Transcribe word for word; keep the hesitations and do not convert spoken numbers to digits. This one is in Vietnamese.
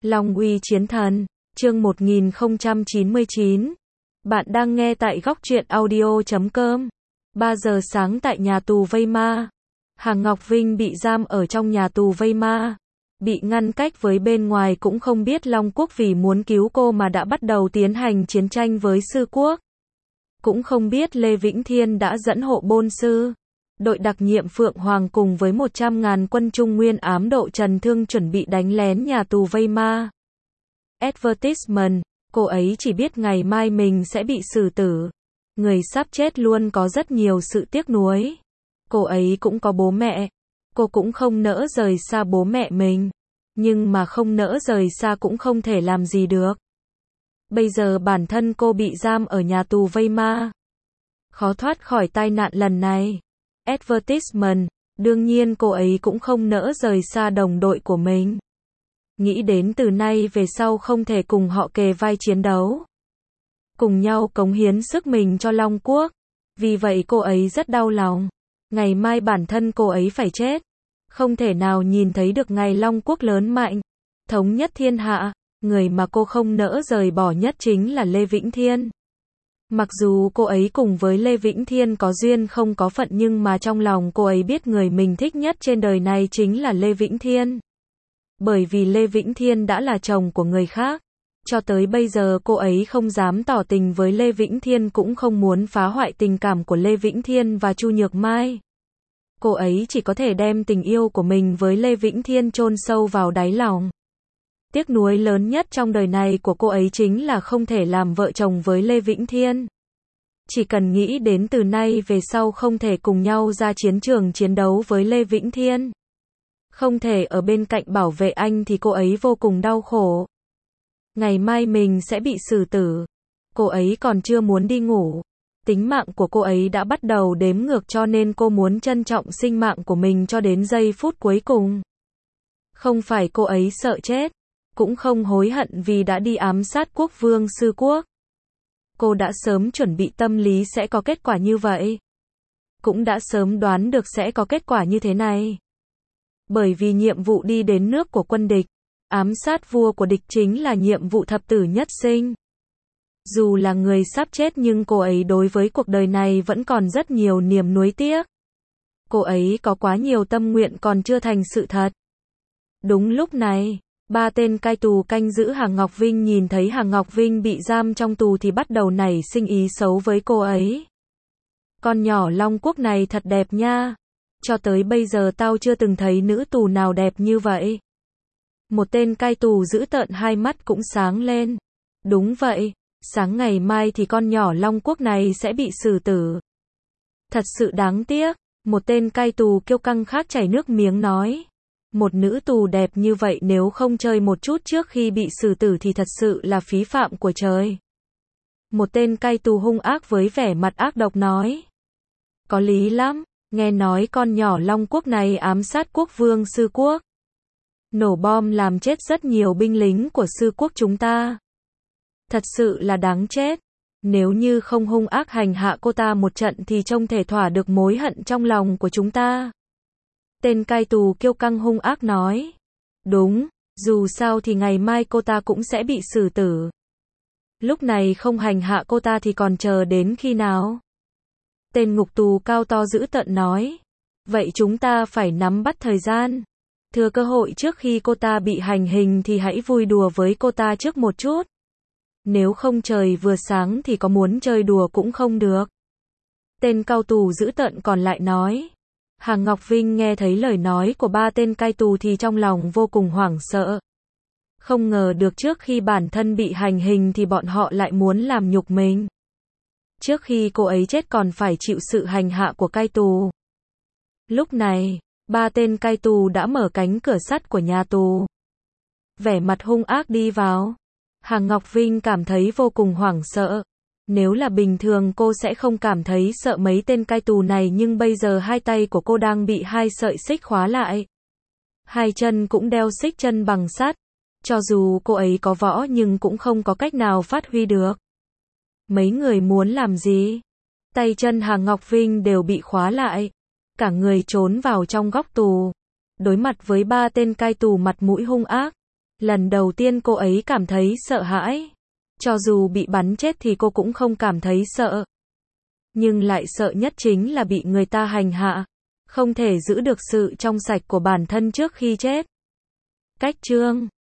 Long uy chiến thần, chương một nghìn không trăm chín mươi chín. Bạn đang nghe tại góc truyện audio chấm com. ba giờ sáng tại nhà tù vây ma. Hàng Ngọc Vinh bị giam ở trong nhà tù vây ma. Bị ngăn cách với bên ngoài, cũng không biết Long Quốc vì muốn cứu cô mà đã bắt đầu tiến hành chiến tranh với Sư Quốc. Cũng không biết Lê Vĩnh Thiên đã dẫn hộ bôn sư, đội đặc nhiệm Phượng Hoàng cùng với một trăm ngàn quân Trung Nguyên ám độ Trần Thương chuẩn bị đánh lén nhà tù vây ma. Advertisement, cô ấy chỉ biết ngày mai mình sẽ bị xử tử. Người sắp chết luôn có rất nhiều sự tiếc nuối. Cô ấy cũng có bố mẹ. Cô cũng không nỡ rời xa bố mẹ mình. Nhưng mà không nỡ rời xa cũng không thể làm gì được. Bây giờ bản thân cô bị giam ở nhà tù vây ma. Khó thoát khỏi tai nạn lần này. Advertisement, đương nhiên cô ấy cũng không nỡ rời xa đồng đội của mình. Nghĩ đến từ nay về sau không thể cùng họ kề vai chiến đấu. Cùng nhau cống hiến sức mình cho Long Quốc. Vì vậy cô ấy rất đau lòng. Ngày mai bản thân cô ấy phải chết. Không thể nào nhìn thấy được ngày Long Quốc lớn mạnh, thống nhất thiên hạ. Người mà cô không nỡ rời bỏ nhất chính là Lê Vĩnh Thiên. Mặc dù cô ấy cùng với Lê Vĩnh Thiên có duyên không có phận, nhưng mà trong lòng cô ấy biết người mình thích nhất trên đời này chính là Lê Vĩnh Thiên. Bởi vì Lê Vĩnh Thiên đã là chồng của người khác. Cho tới bây giờ cô ấy không dám tỏ tình với Lê Vĩnh Thiên, cũng không muốn phá hoại tình cảm của Lê Vĩnh Thiên và Chu Nhược Mai. Cô ấy chỉ có thể đem tình yêu của mình với Lê Vĩnh Thiên chôn sâu vào đáy lòng. Tiếc nuối lớn nhất trong đời này của cô ấy chính là không thể làm vợ chồng với Lê Vĩnh Thiên. Chỉ cần nghĩ đến từ nay về sau không thể cùng nhau ra chiến trường chiến đấu với Lê Vĩnh Thiên, không thể ở bên cạnh bảo vệ anh, thì cô ấy vô cùng đau khổ. Ngày mai mình sẽ bị xử tử. Cô ấy còn chưa muốn đi ngủ. Tính mạng của cô ấy đã bắt đầu đếm ngược, cho nên cô muốn trân trọng sinh mạng của mình cho đến giây phút cuối cùng. Không phải cô ấy sợ chết, cũng không hối hận vì đã đi ám sát Quốc Vương Sư Quốc. Cô đã sớm chuẩn bị tâm lý sẽ có kết quả như vậy. Cũng đã sớm đoán được sẽ có kết quả như thế này. Bởi vì nhiệm vụ đi đến nước của quân địch, ám sát vua của địch chính là nhiệm vụ thập tử nhất sinh. Dù là người sắp chết nhưng cô ấy đối với cuộc đời này vẫn còn rất nhiều niềm nuối tiếc. Cô ấy có quá nhiều tâm nguyện còn chưa thành sự thật. Đúng lúc này, ba tên cai tù canh giữ Hàng Ngọc Vinh nhìn thấy Hàng Ngọc Vinh bị giam trong tù thì bắt đầu nảy sinh ý xấu với cô ấy. Con nhỏ Long Quốc này thật đẹp nha. Cho tới bây giờ tao chưa từng thấy nữ tù nào đẹp như vậy. Một tên cai tù giữ tợn hai mắt cũng sáng lên. Đúng vậy, sáng ngày mai thì con nhỏ Long Quốc này sẽ bị xử tử. Thật sự đáng tiếc, một tên cai tù kiêu căng khác chảy nước miếng nói. Một nữ tù đẹp như vậy nếu không chơi một chút trước khi bị xử tử thì thật sự là phí phạm của trời. Một tên cai tù hung ác với vẻ mặt ác độc nói. Có lý lắm, nghe nói con nhỏ Long Quốc này ám sát Quốc Vương Sư Quốc. Nổ bom làm chết rất nhiều binh lính của Sư Quốc chúng ta. Thật sự là đáng chết. Nếu như không hung ác hành hạ cô ta một trận thì trông thể thỏa được mối hận trong lòng của chúng ta. Tên cai tù kiêu căng hung ác nói. Đúng, dù sao thì ngày mai cô ta cũng sẽ bị xử tử. Lúc này không hành hạ cô ta thì còn chờ đến khi nào? Tên ngục tù cao to dữ tợn nói. Vậy chúng ta phải nắm bắt thời gian. Thừa cơ hội trước khi cô ta bị hành hình thì hãy vui đùa với cô ta trước một chút. Nếu không trời vừa sáng thì có muốn chơi đùa cũng không được. Tên cao tù dữ tợn còn lại nói. Hàng Ngọc Vinh nghe thấy lời nói của ba tên cai tù thì trong lòng vô cùng hoảng sợ. Không ngờ được trước khi bản thân bị hành hình thì bọn họ lại muốn làm nhục mình. Trước khi cô ấy chết còn phải chịu sự hành hạ của cai tù. Lúc này, ba tên cai tù đã mở cánh cửa sắt của nhà tù. Vẻ mặt hung ác đi vào. Hàng Ngọc Vinh cảm thấy vô cùng hoảng sợ. Nếu là bình thường cô sẽ không cảm thấy sợ mấy tên cai tù này, nhưng bây giờ hai tay của cô đang bị hai sợi xích khóa lại. Hai chân cũng đeo xích chân bằng sắt. Cho dù cô ấy có võ nhưng cũng không có cách nào phát huy được. Mấy người muốn làm gì? Tay chân Hàng Ngọc Vinh đều bị khóa lại. Cả người trốn vào trong góc tù. Đối mặt với ba tên cai tù mặt mũi hung ác. Lần đầu tiên cô ấy cảm thấy sợ hãi. Cho dù bị bắn chết thì cô cũng không cảm thấy sợ. Nhưng lại sợ nhất chính là bị người ta hành hạ. Không thể giữ được sự trong sạch của bản thân trước khi chết. Cách chương